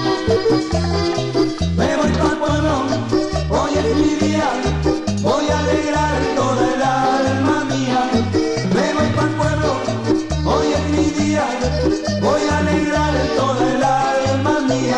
Me voy pa'l pueblo, hoy es mi día, voy a alegrar toda el alma mía. Me voy pa'l pueblo, hoy es mi día, voy a alegrar toda el alma mía.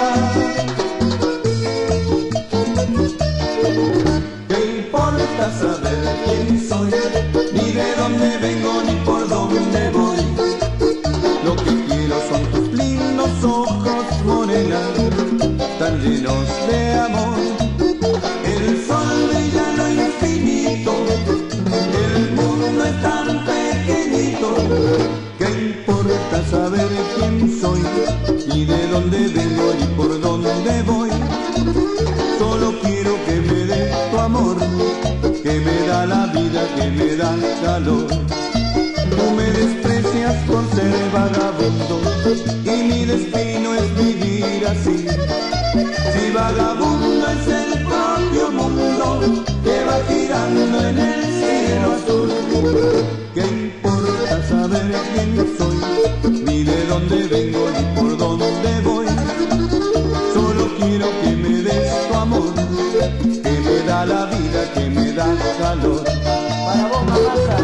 ¿Qué importa saber quién soy? Ni de dónde vengo, ni por dónde voy. Lo que quiero son tus lindos ojos, morena, tan llenos de amor. El sol brilla en lo infinito, el mundo es tan pequeñito. ¿Qué importa saber quién soy? Ni de dónde vengo, ni por dónde voy. Solo quiero que me des tu amor, que me da la vida, que me da calor. Tú me desprecias por ser vagabundo y mi destino es vivir así. Si vagabundo es el propio mundo que va girando en el cielo azul. ¿Qué importa saber quién soy? Ni de dónde vengo, ni por dónde voy. Solo quiero que me des tu amor, que me da la vida, que me da calor. Para vos, Mamasa.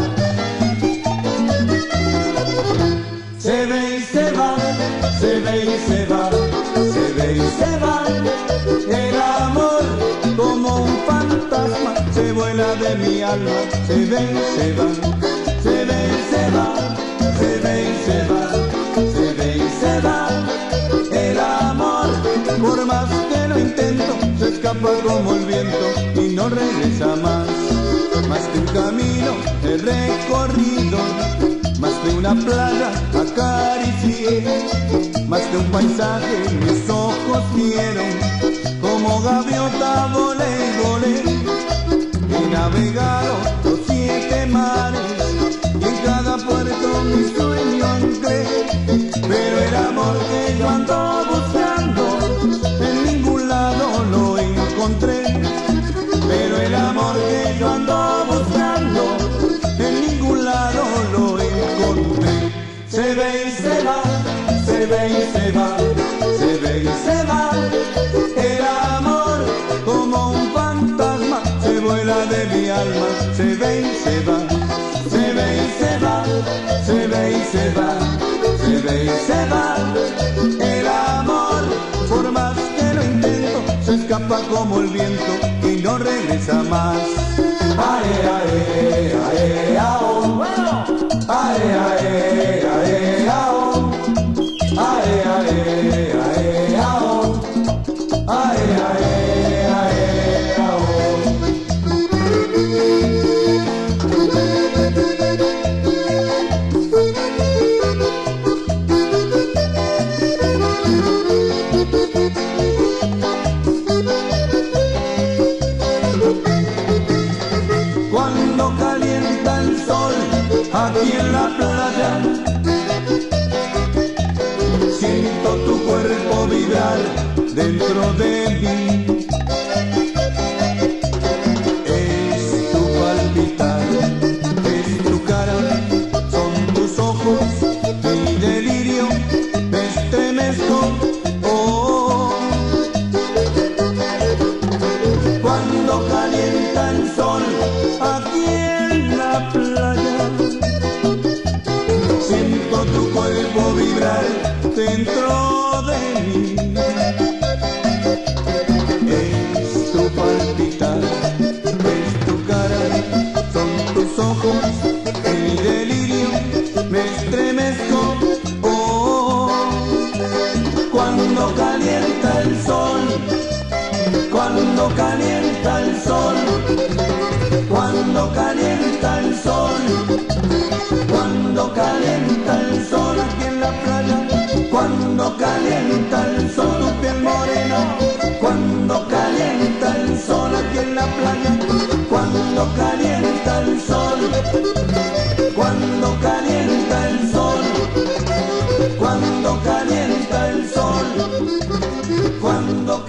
Se ve y se va, se ve y se va, se ve y se va. El amor como un fantasma se vuela de mi alma. Se ve y se va, se ve y se va, se ve y se va, se ve y se va. El amor, por más que lo intento, se escapa como el viento y no regresa más. Más de un camino he recorrido, más de una playa acaricié, más de un paisaje mis ojos vieron. Como gaviota volé y volé, he navegado los 7 mares y en cada puerto mi sueño anclé. Pero el amor que yo ando buscando en ningún lado lo encontré. Pero el amor que yo ando buscando en ningún lado lo encontré. Se ve y se va, se ve y se va, se ve y se va. El amor como un fantasma se vuela de mi alma. Se ve y se va, se ve y se va, se ve y se va, se ve y se va. El amor, por más que lo intento, se escapa como el viento y no regresa más. Ae, ae, ae, ao. Ae, ae, ae, ao. Ae, ae, ae, ao. Ae, ae, ae, ao. Cuando calienta el sol aquí en la playa, siento tu cuerpo vibrar dentro de mí. Es tu palpitar, es tu cara, son tus ojos, mi delirio, me estremezco. Oh, cuando calienta el sol aquí en la playa, siento tu cuerpo vibrar dentro de mí. Es tu palpitar, es tu cara, son tus ojos, mi delirio, me estremezco. Oh, cuando calienta el sol, cuando calienta el sol, cuando calienta el sol, cuando calienta el sol aquí en la playa, cuando calienta el sol tu piel morena, cuando calienta el sol aquí en la playa, cuando calienta el sol, cuando calienta el sol, cuando calienta el sol, cuando